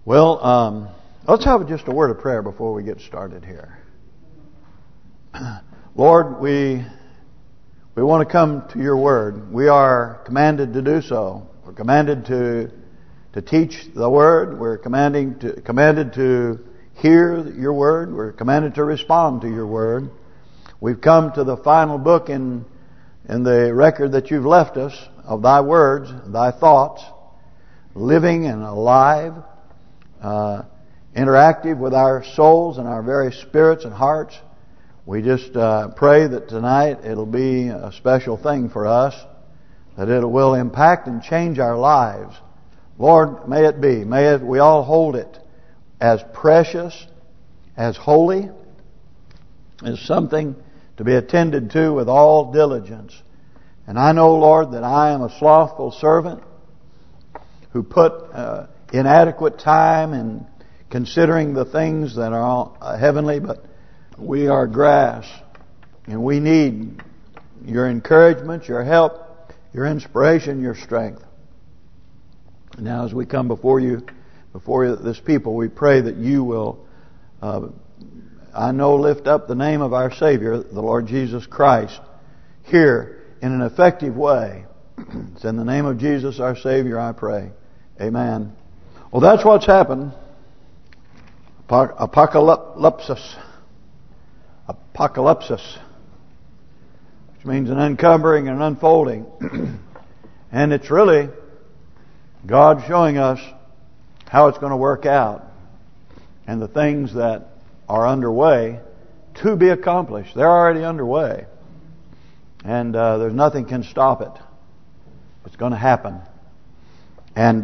Well, let's have just a word of prayer before we get started here. Lord, we want to come to your word. We are commanded to do so. We're commanded to teach the word. We're commanded to hear your word. We're commanded to respond to your word. We've come to the final book in the record that you've left us of thy words, thy thoughts, living and alive, interactive with our souls and our very spirits and hearts. We just pray that tonight it'll be a special thing for us, that it will impact and change our lives. Lord, may it be. We all hold it as precious, as holy, as something to be attended to with all diligence. And I know, Lord, that I am a slothful servant who put inadequate time in considering the things that are heavenly, but we are grass, and we need your encouragement, your help, your inspiration, your strength. Now, as we come before this people, we pray that you will, lift up the name of our Savior, the Lord Jesus Christ, here in an effective way. It's in the name of Jesus, our Savior, I pray. Amen. Well, that's what's happened. Apocalypsis, which means an uncovering and an unfolding. And it's really God showing us how it's going to work out and the things that are underway to be accomplished. They're already underway. And there's nothing can stop it. It's going to happen. And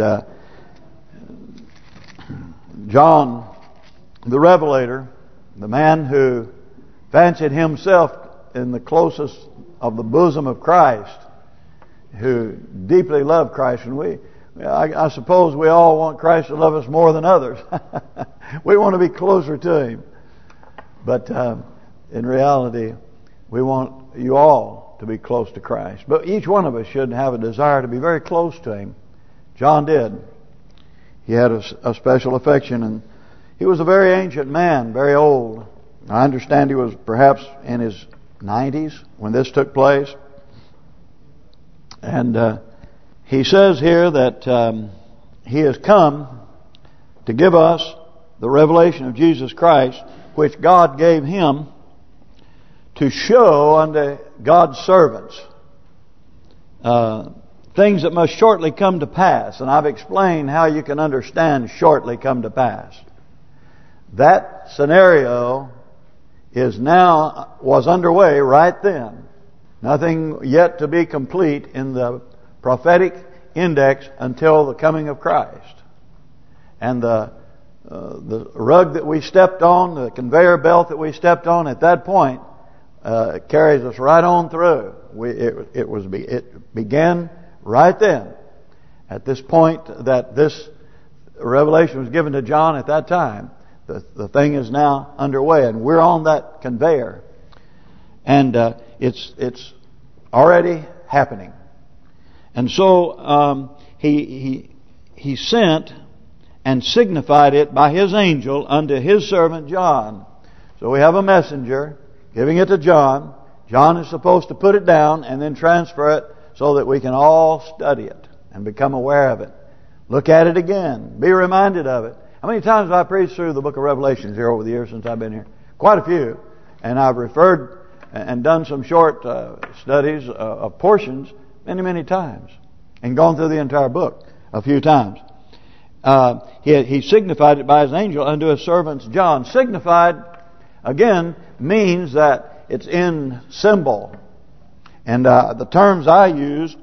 John, the Revelator, the man who fancied himself in the closest of the bosom of Christ, who deeply loved Christ, and I suppose we all want Christ to love us more than others. We want to be closer to Him. But in reality, we want you all to be close to Christ. But each one of us should have a desire to be very close to Him. John did. He had a special affection, and he was a very ancient man, very old. I understand he was perhaps in his 90s when this took place. And he says here that he has come to give us the revelation of Jesus Christ, which God gave him to show unto God's servants things that must shortly come to pass. And I've explained how you can understand shortly come to pass. That scenario was underway right then. Nothing yet to be complete in the prophetic index until the coming of Christ. And the rug that we stepped on, the conveyor belt that we stepped on at that point, carries us right on through. It began right then. At this point that this revelation was given to John at that time, the thing is now underway, and we're on that conveyor, and it's already happening. And so he sent and signified it by his angel unto his servant John. So we have a messenger giving it to John. John is supposed to put it down and then transfer it so that we can all study it and become aware of it. Look at it again. Be reminded of it. How many times have I preached through the book of Revelations here over the years since I've been here? Quite a few. And I've referred and done some short studies of portions many times. And gone through the entire book a few times. He signified it by his angel unto his servants John. Signified, again, means that it's in symbol. And the terms I use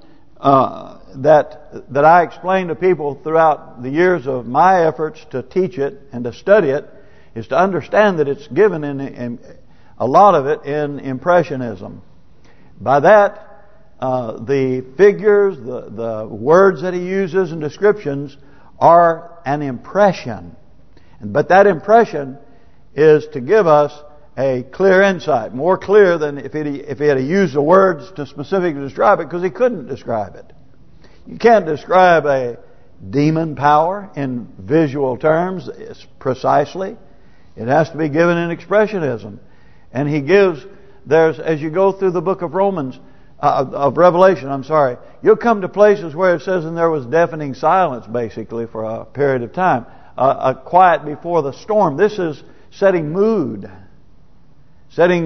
that I explain to people throughout the years of my efforts to teach it and to study it is to understand that it's given in a lot of it in Impressionism. By that, the figures, the words that he uses and descriptions are an impression. But that impression is to give us a clear insight, more clear than if he had used the words to specifically describe it, because he couldn't describe it. You can't describe a demon power in visual terms, precisely. It has to be given in expressionism. And he gives, as you go through the book of Revelation, you'll come to places where it says, and there was deafening silence, basically, for a period of time. A quiet before the storm. This is setting mood. Setting,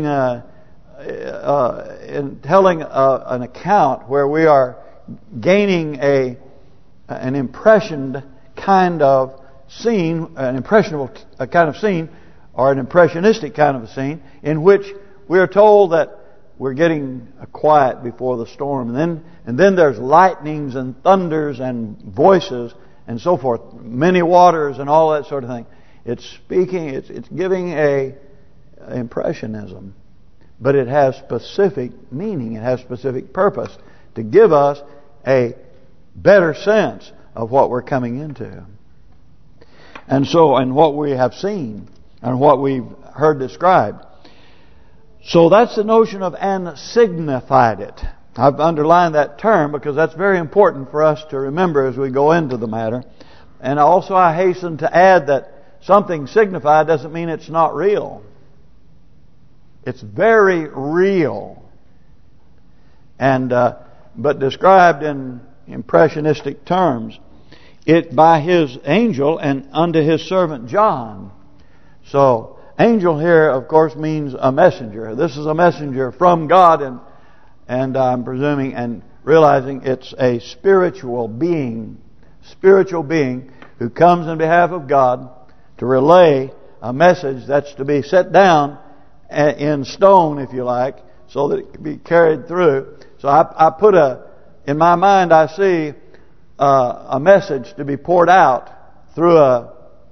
telling an account where we are gaining an impressioned kind of scene, an impressionable kind of scene, or an impressionistic kind of a scene, in which we are told that we're getting a quiet before the storm, and then there's lightnings and thunders and voices and so forth, many waters and all that sort of thing. It's giving a impressionism, but it has specific meaning. It has specific purpose to give us a better sense of what we're coming into. And what we have seen and what we've heard described. So that's the notion of "and signified it." I've underlined that term because that's very important for us to remember as we go into the matter. And also I hasten to add that something signified doesn't mean it's not real. It's very real. And but described in impressionistic terms. It by His angel and unto His servant John. So angel here, of course, means a messenger. This is a messenger from God, and I'm presuming and realizing it's a spiritual being who comes in behalf of God to relay a message that's to be set down in stone, if you like, so that it can be carried through. So I put in my mind, I see a message to be poured out through a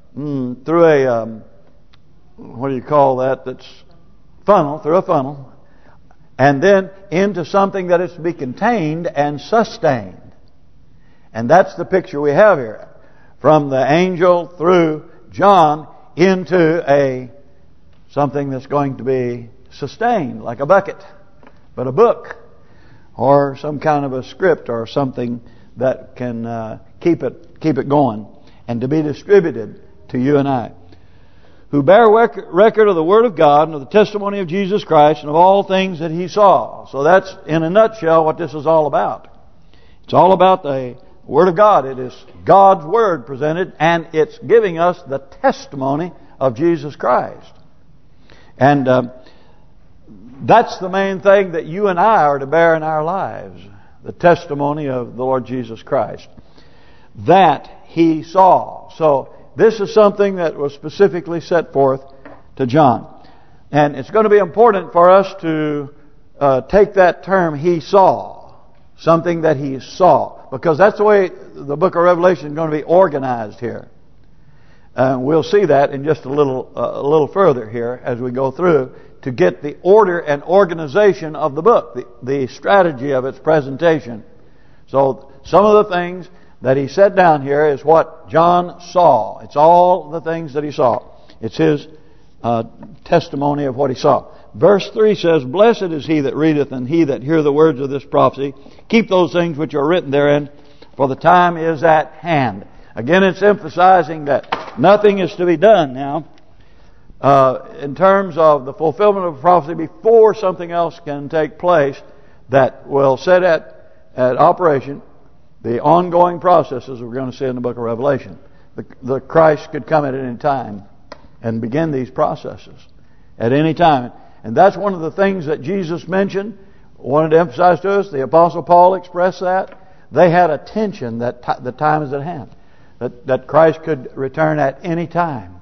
what do you call that? That's through a funnel, and then into something that is to be contained and sustained. And that's the picture we have here, from the angel through John into something that's going to be sustained, like a bucket, but a book, or some kind of a script, or something that can keep it going, and to be distributed to you and I, who bear record of the Word of God and of the testimony of Jesus Christ and of all things that He saw. So that's, in a nutshell, what this is all about. It's all about the Word of God. It is God's Word presented, and it's giving us the testimony of Jesus Christ. And that's the main thing that you and I are to bear in our lives. The testimony of the Lord Jesus Christ. That He saw. So this is something that was specifically set forth to John. And it's going to be important for us to take that term, He saw. Something that He saw. Because that's the way the book of Revelation is going to be organized here. We'll see that in just a little further here as we go through, to get the order and organization of the book, the strategy of its presentation. So some of the things that he set down here is what John saw. It's all the things that he saw. It's his testimony of what he saw. Verse 3 says, "Blessed is he that readeth, and he that heareth the words of this prophecy. Keep those things which are written therein, for the time is at hand." Again, it's emphasizing that nothing is to be done now in terms of the fulfillment of prophecy before something else can take place that will set at operation the ongoing processes we're going to see in the book of Revelation. The Christ could come at any time and begin these processes at any time. And that's one of the things that Jesus mentioned, wanted to emphasize to us. The Apostle Paul expressed that. They had attention that the time is at hand. That Christ could return at any time.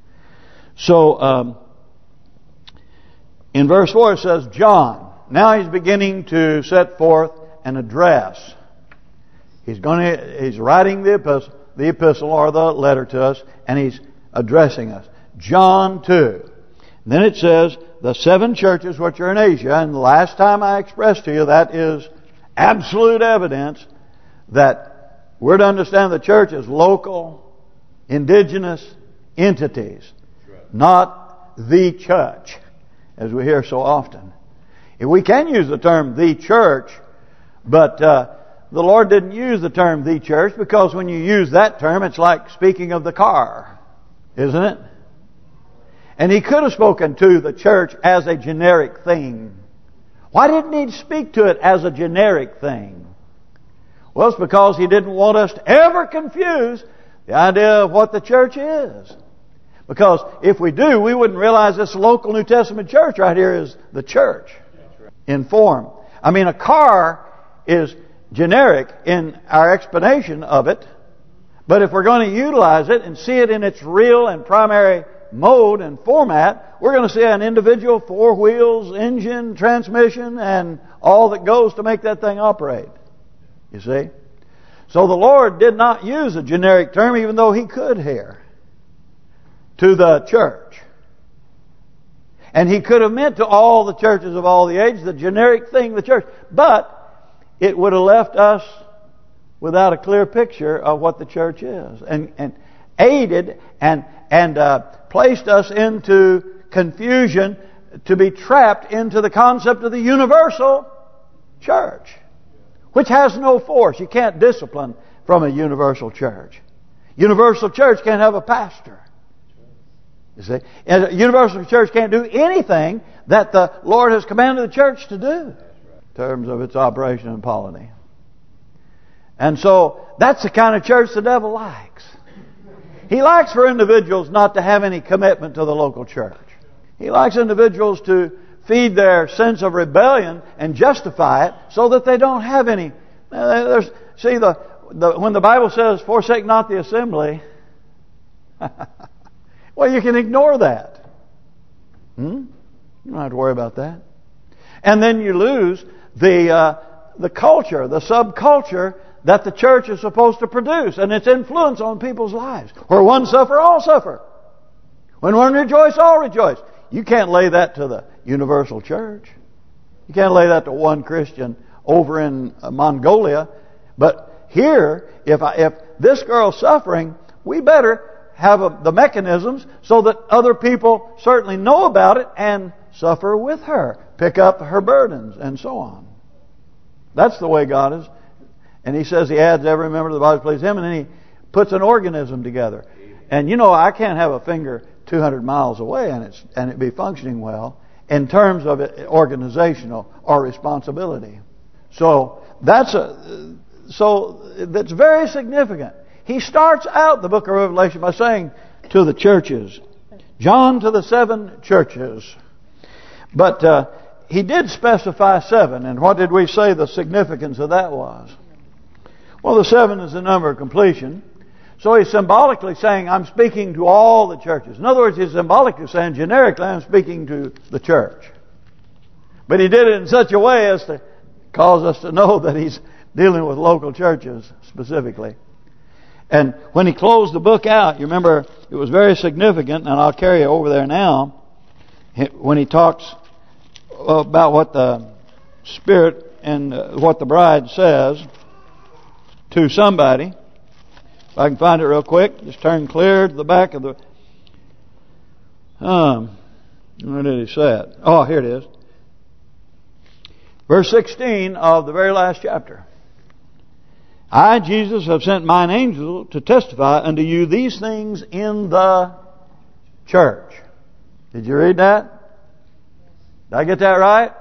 So, in verse 4 it says, John. Now he's beginning to set forth an address. He's writing the epistle or the letter to us, and he's addressing us. John 2. And then it says, the 7 churches which are in Asia. And the last time I expressed to you, that is absolute evidence that we're to understand the church as local, indigenous entities, not the church, as we hear so often. We can use the term the church, but the Lord didn't use the term the church, because when you use that term, it's like speaking of the car, isn't it? And He could have spoken to the church as a generic thing. Why didn't He speak to it as a generic thing? Well, it's because He didn't want us to ever confuse the idea of what the church is. Because if we do, we wouldn't realize this local New Testament church right here is the church in form. I mean, a car is generic in our explanation of it, but if we're going to utilize it and see it in its real and primary mode and format, we're going to see an individual 4 wheels, engine, transmission, and all that goes to make that thing operate. You see? So the Lord did not use a generic term, even though He could here, to the church. And He could have meant to all the churches of all the ages, the generic thing, the church. But it would have left us without a clear picture of what the church is, and aided and placed us into confusion, to be trapped into the concept of the universal church, which has no force. You can't discipline from a universal church. Universal church can't have a pastor. You see, and a universal church can't do anything that the Lord has commanded the church to do in terms of its operation and polity. And so that's the kind of church the devil likes. He likes for individuals not to have any commitment to the local church. He likes individuals to feed their sense of rebellion and justify it so that they don't have any. See, when the Bible says, forsake not the assembly, well, you can ignore that. You don't have to worry about that. And then you lose the culture, the subculture that the church is supposed to produce, and its influence on people's lives. Where one suffer, all suffer. When one rejoice, all rejoice. You can't lay that to the universal church. You can't lay that to one Christian over in Mongolia. But here, if this girl's suffering, we better have the mechanisms so that other people certainly know about it and suffer with her, pick up her burdens, and so on. That's the way God is. And He says He adds every member of the body to please Him, and then He puts an organism together. And you know, I can't have a finger 200 miles away and it be functioning well in terms of organizational or responsibility. So that's very significant. He starts out the book of Revelation by saying to the churches, John to the 7 churches. But he did specify 7. And what did we say the significance of that was? Well, the 7 is the number of completion. So he's symbolically saying, I'm speaking to all the churches. In other words, he's symbolically saying, generically, I'm speaking to the church. But he did it in such a way as to cause us to know that he's dealing with local churches specifically. And when he closed the book out, you remember, it was very significant, and I'll carry you over there now, when he talks about what the Spirit and what the bride says to somebody. If I can find it real quick, just turn clear to the back of the... where did he say it? Oh, here it is. Verse 16 of the very last chapter. I, Jesus, have sent mine angel to testify unto you these things in the church. Did you read that? Did I get that right?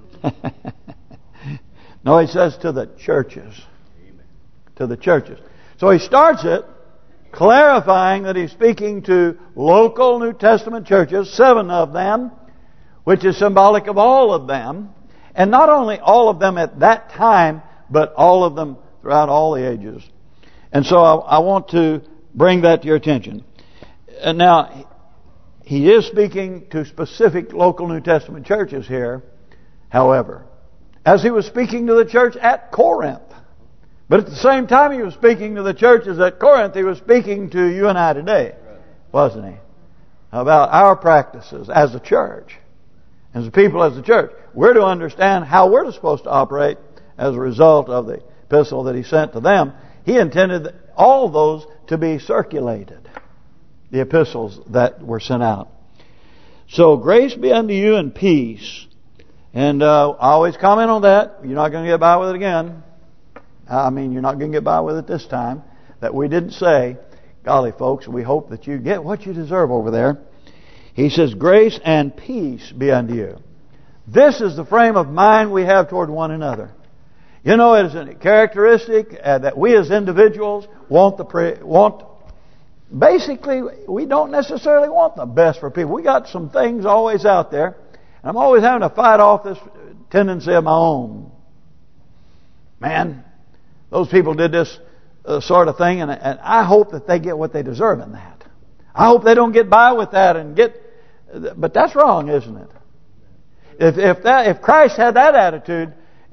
No, he says to the churches. To the churches. So he starts it clarifying that he's speaking to local New Testament churches, 7 of them, which is symbolic of all of them. And not only all of them at that time, but all of them throughout all the ages. And so I want to bring that to your attention. And now, he is speaking to specific local New Testament churches here, however, as he was speaking to the church at Corinth. But at the same time he was speaking to the churches at Corinth, he was speaking to you and I today, wasn't he? About our practices as a church, as a people, as a church. We're to understand how we're supposed to operate as a result of the epistle that he sent to them. He intended all those to be circulated, the epistles that were sent out. So grace be unto you and peace. And I always comment on that. You're not going to get by with it again. I mean, you're not going to get by with it this time, that we didn't say, golly folks, we hope that you get what you deserve over there. He says, grace and peace be unto you. This is the frame of mind we have toward one another. You know, it is a characteristic that we as individuals basically, we don't necessarily want the best for people. We got some things always out there. And I'm always having to fight off this tendency of my own. Man, those people did this sort of thing, and I hope that they get what they deserve in that. I hope they don't get by with that but that's wrong, isn't it? If Christ had that attitude,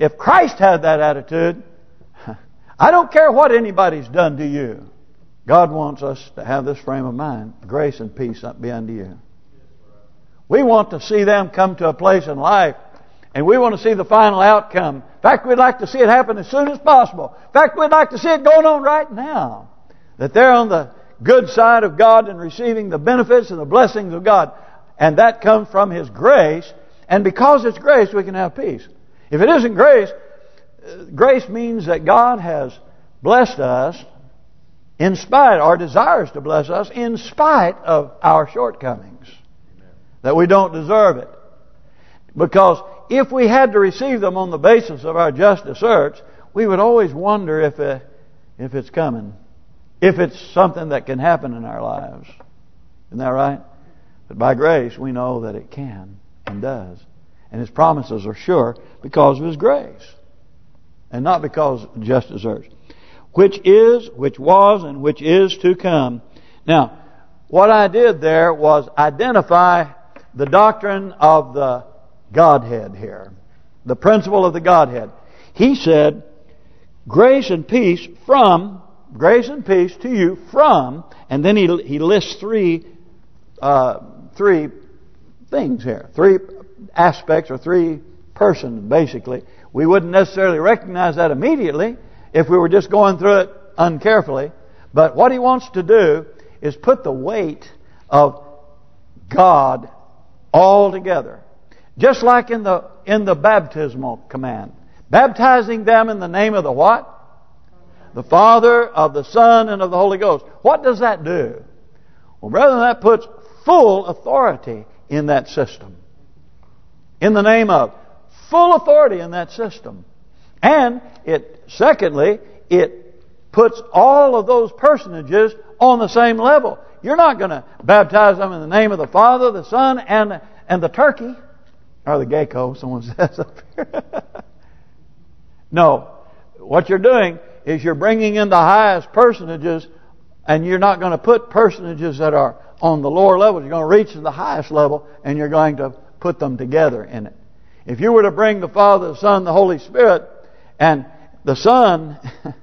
I don't care what anybody's done to you. God wants us to have this frame of mind. Grace and peace be unto you. We want to see them come to a place in life, and we want to see the final outcome. In fact, we'd like to see it happen as soon as possible. In fact, we'd like to see it going on right now. That they're on the good side of God and receiving the benefits and the blessings of God. And that comes from His grace. And because it's grace, we can have peace. If it isn't grace, grace means that God has blessed us in spite, or desires to bless us in spite of our shortcomings. That we don't deserve it. Because if we had to receive them on the basis of our just deserts, we would always wonder if it's coming. If it's something that can happen in our lives. Isn't that right? But by grace we know that it can and does. And His promises are sure because of His grace. And not because of just deserts. Which is, which was, and which is to come. Now, what I did there was identify the doctrine of the Godhead here. The principle of the Godhead. He said, grace and peace to you from, and then he lists three things here. Three aspects or three persons, basically. We wouldn't necessarily recognize that immediately if we were just going through it uncarefully. But what he wants to do is put the weight of God all together. Just like in the baptismal command. Baptizing them in the name of the what? The Father, of the Son, and of the Holy Ghost. What does that do? Well, brethren, that puts full authority in that system. In the name of. Full authority in that system. And secondly, it puts all of those personages on the same level. You're not going to baptize them in the name of the Father, the Son, and the turkey. Or the gecko, someone says up here. No. What you're doing is you're bringing in the highest personages, and you're not going to put personages that are on the lower level. You're going to reach to the highest level, and you're going to put them together in it. If you were to bring the Father, the Son, the Holy Spirit, and the Son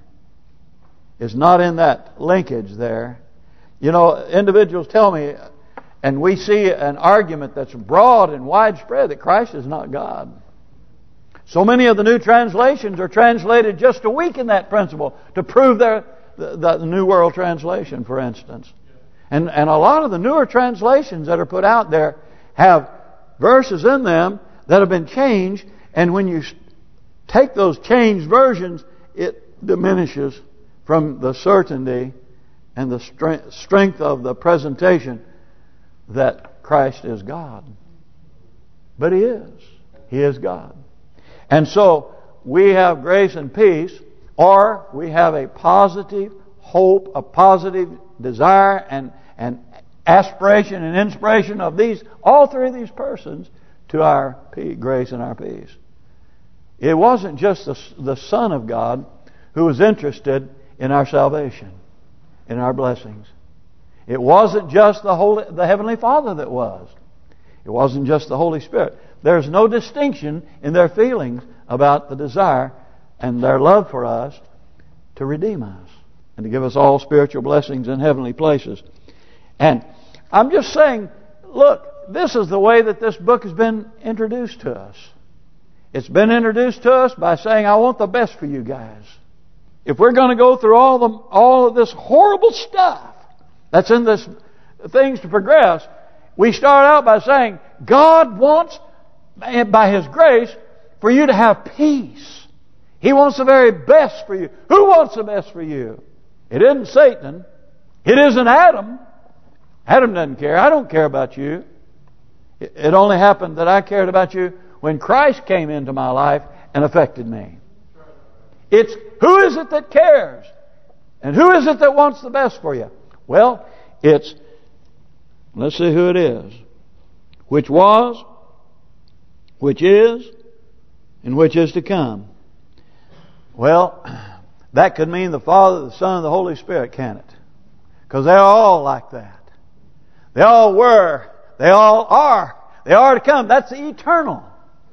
is not in that linkage there. You know, individuals tell me, and we see an argument that's broad and widespread, that Christ is not God. So many of the new translations are translated just to weaken that principle, to prove the New World Translation, for instance. And a lot of the newer translations that are put out there have verses in them that have been changed, and when you take those changed versions, it diminishes from the certainty and the strength of the presentation that Christ is God. But He is. He is God. And so we have grace and peace, or we have a positive hope, a positive desire and aspiration and inspiration of all three of these persons to our grace and our peace. It wasn't just the Son of God who was interested in our salvation, in our blessings. It wasn't just the Heavenly Father that was. It wasn't just the Holy Spirit. There's no distinction in their feelings about the desire and their love for us to redeem us and to give us all spiritual blessings in heavenly places. And I'm just saying, look, this is the way that this book has been introduced to us. It's been introduced to us by saying, I want the best for you guys. If we're going to go through all of this horrible stuff that's in this things to progress, we start out by saying, God wants, by His grace, for you to have peace. He wants the very best for you. Who wants the best for you? It isn't Satan. It isn't Adam. Adam doesn't care. I don't care about you. It only happened that I cared about you when Christ came into my life and affected me. It's who is it that cares? And who is it that wants the best for you? Well, it's, let's see who it is. Which was, which is, and which is to come. Well, that could mean the Father, the Son, and the Holy Spirit, can it? Because they're all like that. They all were. They all are. They are to come. That's the eternal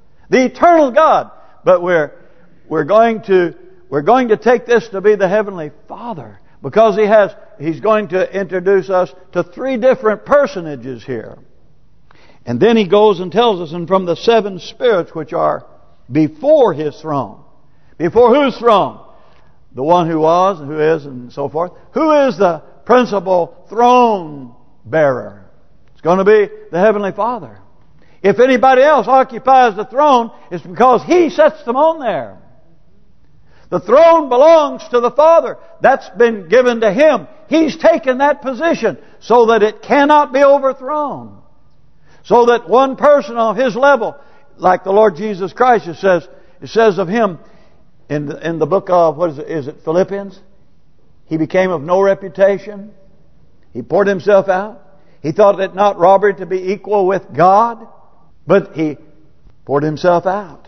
God. But we're going to take this to be the Heavenly Father, because He's going to introduce us to three different personages here. And then He goes and tells us, and from the seven spirits which are before His throne. Before whose throne? The one who was and who is and so forth. Who is the principal throne bearer? It's going to be the Heavenly Father. If anybody else occupies the throne, it's because He sets them on there. The throne belongs to the Father. That's been given to Him. He's taken that position so that it cannot be overthrown. So that one person of His level, like the Lord Jesus Christ, it says of Him in the book of, is it Philippians? He became of no reputation. He poured Himself out. He thought it not robbery to be equal with God, but He poured Himself out.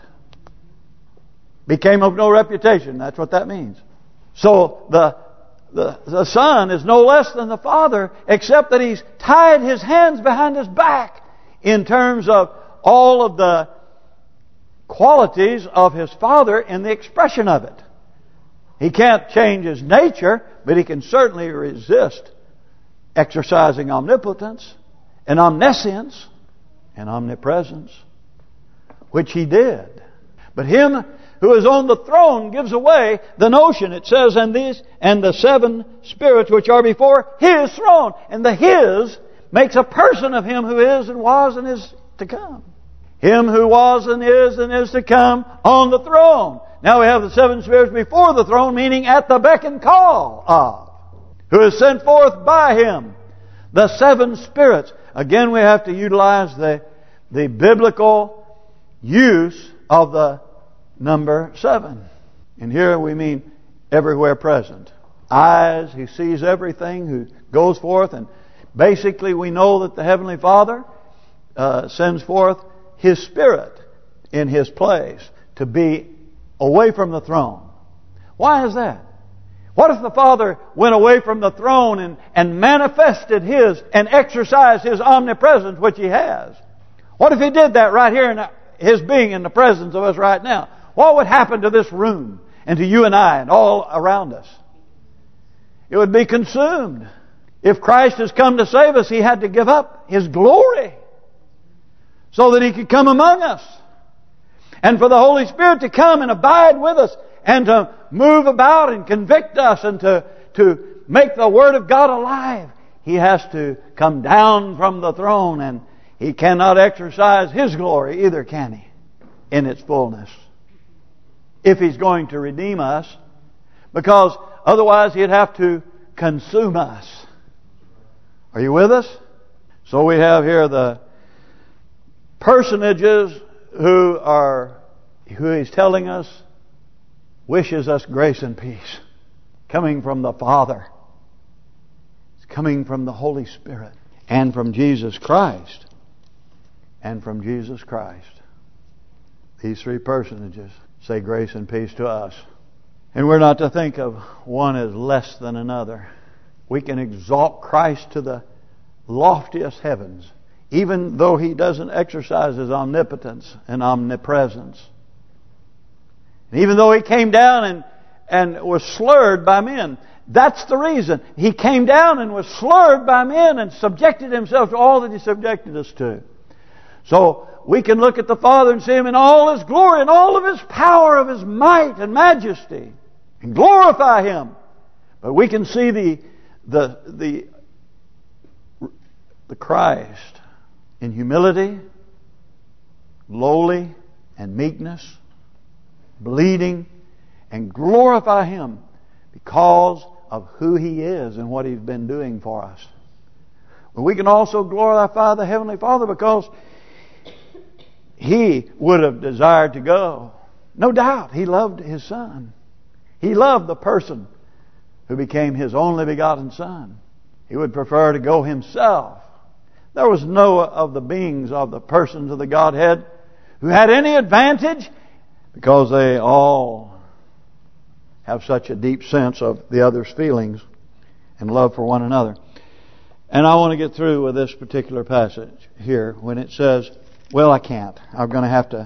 Became of no reputation. That's what that means. So the Son is no less than the Father, except that He's tied His hands behind His back in terms of all of the qualities of His Father in the expression of it. He can't change His nature, but He can certainly resist exercising omnipotence and omniscience and omnipresence, which He did. But Him who is on the throne gives away the notion. It says, and the seven spirits which are before His throne. And the His makes a person of Him who is and was and is to come. Him who was and is to come on the throne. Now we have the seven spirits before the throne, meaning at the beck and call of, who is sent forth by Him. The seven spirits. Again, we have to utilize the biblical use of the number 7. And here we mean everywhere present. Eyes, He sees everything, who goes forth. And basically we know that the Heavenly Father sends forth His Spirit in His place to be away from the throne. Why is that? What if the Father went away from the throne and manifested His and exercised His omnipresence, which He has? What if He did that right here in His being in the presence of us right now? What would happen to this room and to you and I and all around us? It would be consumed. If Christ has come to save us, He had to give up His glory so that He could come among us. And for the Holy Spirit to come and abide with us and to move about and convict us and to make the Word of God alive, He has to come down from the throne, and He cannot exercise His glory either, can He, in its fullness, if He's going to redeem us, because otherwise He'd have to consume us. Are you with us? So we have here the personages who He's telling us wishes us grace and peace, coming from the Father. It's coming from the Holy Spirit and from Jesus Christ. And from Jesus Christ. These three personages say grace and peace to us. And we're not to think of one as less than another. We can exalt Christ to the loftiest heavens, even though He doesn't exercise His omnipotence and omnipresence. And even though He came down and was slurred by men. That's the reason. He came down and was slurred by men and subjected Himself to all that He subjected us to. So we can look at the Father and see Him in all His glory and all of His power, of His might and majesty, and glorify Him. But we can see the Christ in humility, lowly, and meekness, bleeding, and glorify Him because of who He is and what He's been doing for us. But we can also glorify the Heavenly Father because He would have desired to go. No doubt, He loved His Son. He loved the person who became His only begotten Son. He would prefer to go Himself. There was no of the beings of the persons of the Godhead who had any advantage because they all have such a deep sense of the other's feelings and love for one another. And I want to get through with this particular passage here when it says, well, I can't. I'm going to have to...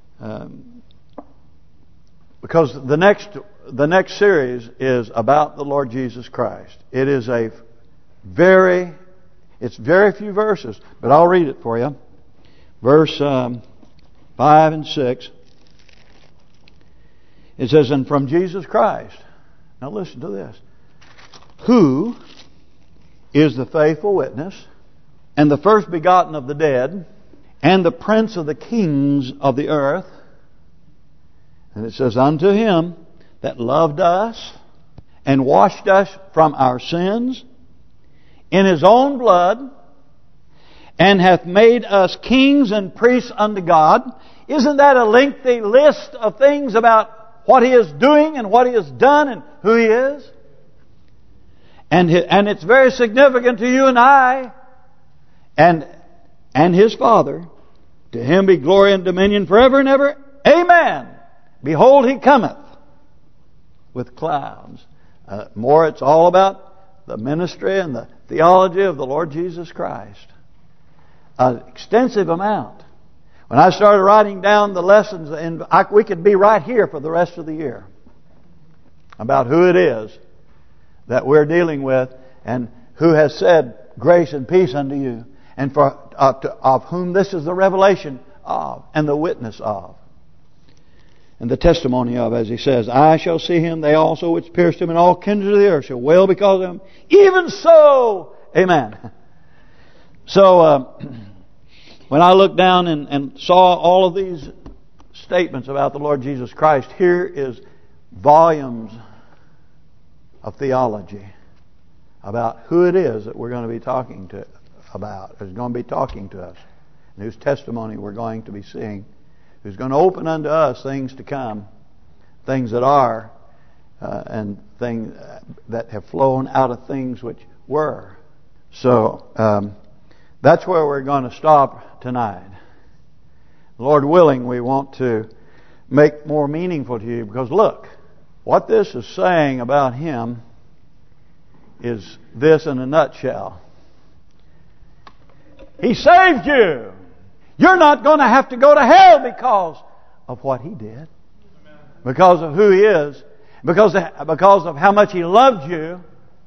because the next series is about the Lord Jesus Christ. It is it's very few verses, but I'll read it for you. Verse 5 and 6. It says, and from Jesus Christ. Now listen to this. Who is the faithful witness and the first begotten of the dead and the prince of the kings of the earth. And it says, unto Him that loved us and washed us from our sins in His own blood and hath made us kings and priests unto God. Isn't that a lengthy list of things about what He is doing and what He has done and who He is? And it's very significant to you and I and His Father. To Him be glory and dominion forever and ever. Amen. Behold, He cometh with clouds. More, it's all about the ministry and the theology of the Lord Jesus Christ. An extensive amount. When I started writing down the lessons, we could be right here for the rest of the year about who it is that we're dealing with and who has said grace and peace unto you, and of whom this is the revelation of and the witness of and the testimony of, as He says, I shall see Him, they also which pierced Him, and all kindred of the earth shall wail because of Him. Even so, amen. So when I looked down and saw all of these statements about the Lord Jesus Christ, here is volumes of theology about who it is that we're going to be talking about, who's going to be talking to us, and whose testimony we're going to be seeing, who's going to open unto us things to come, things that are, and things that have flown out of things which were. So that's where we're going to stop tonight. Lord willing, we want to make more meaningful to you, because look, what this is saying about Him is this in a nutshell. He saved you. You're not going to have to go to hell because of what He did. Because of who He is. Because of how much He loved you.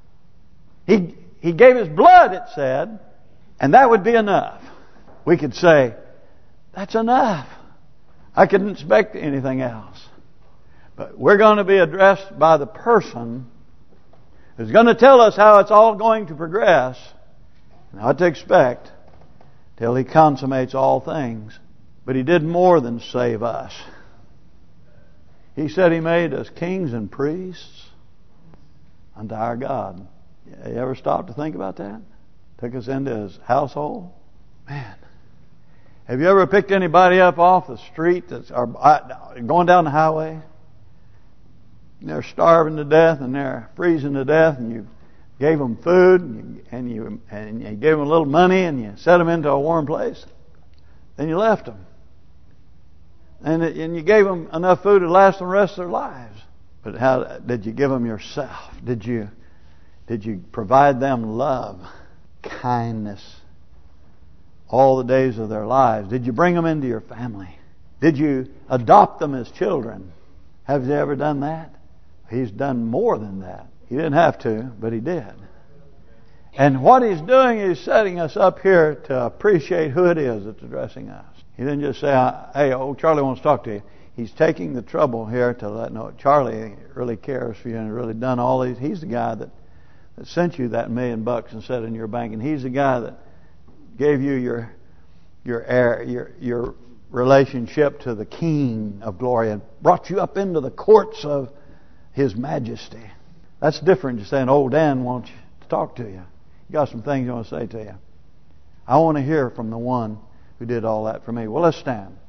He gave His blood, it said. And that would be enough. We could say, that's enough. I couldn't expect anything else. But we're going to be addressed by the person who's going to tell us how it's all going to progress and what to expect till He consummates all things. But He did more than save us. He said He made us kings and priests unto our God. You ever stop to think about that? Took us into His household. Man. Have you ever picked anybody up off the street that's going down the highway? They're starving to death and they're freezing to death, and you gave them food and you gave them a little money and you set them into a warm place. Then you left them. And you gave them enough food to last them the rest of their lives. But how did you give them yourself? Did you provide them love, kindness, all the days of their lives? Did you bring them into your family? Did you adopt them as children? Have you ever done that? He's done more than that. He didn't have to, but He did. And what He's doing is setting us up here to appreciate who it is that's addressing us. He didn't just say, hey, Charlie wants to talk to you. He's taking the trouble here to let know Charlie really cares for you and really done all these. He's the guy that sent you that $1 million and set in your bank, and He's the guy that gave you your relationship to the King of glory and brought you up into the courts of His majesty. That's different than saying, "Old Dan wants to talk to you. You got some things you want to say to you." I want to hear from the one who did all that for me. Well, let's stand.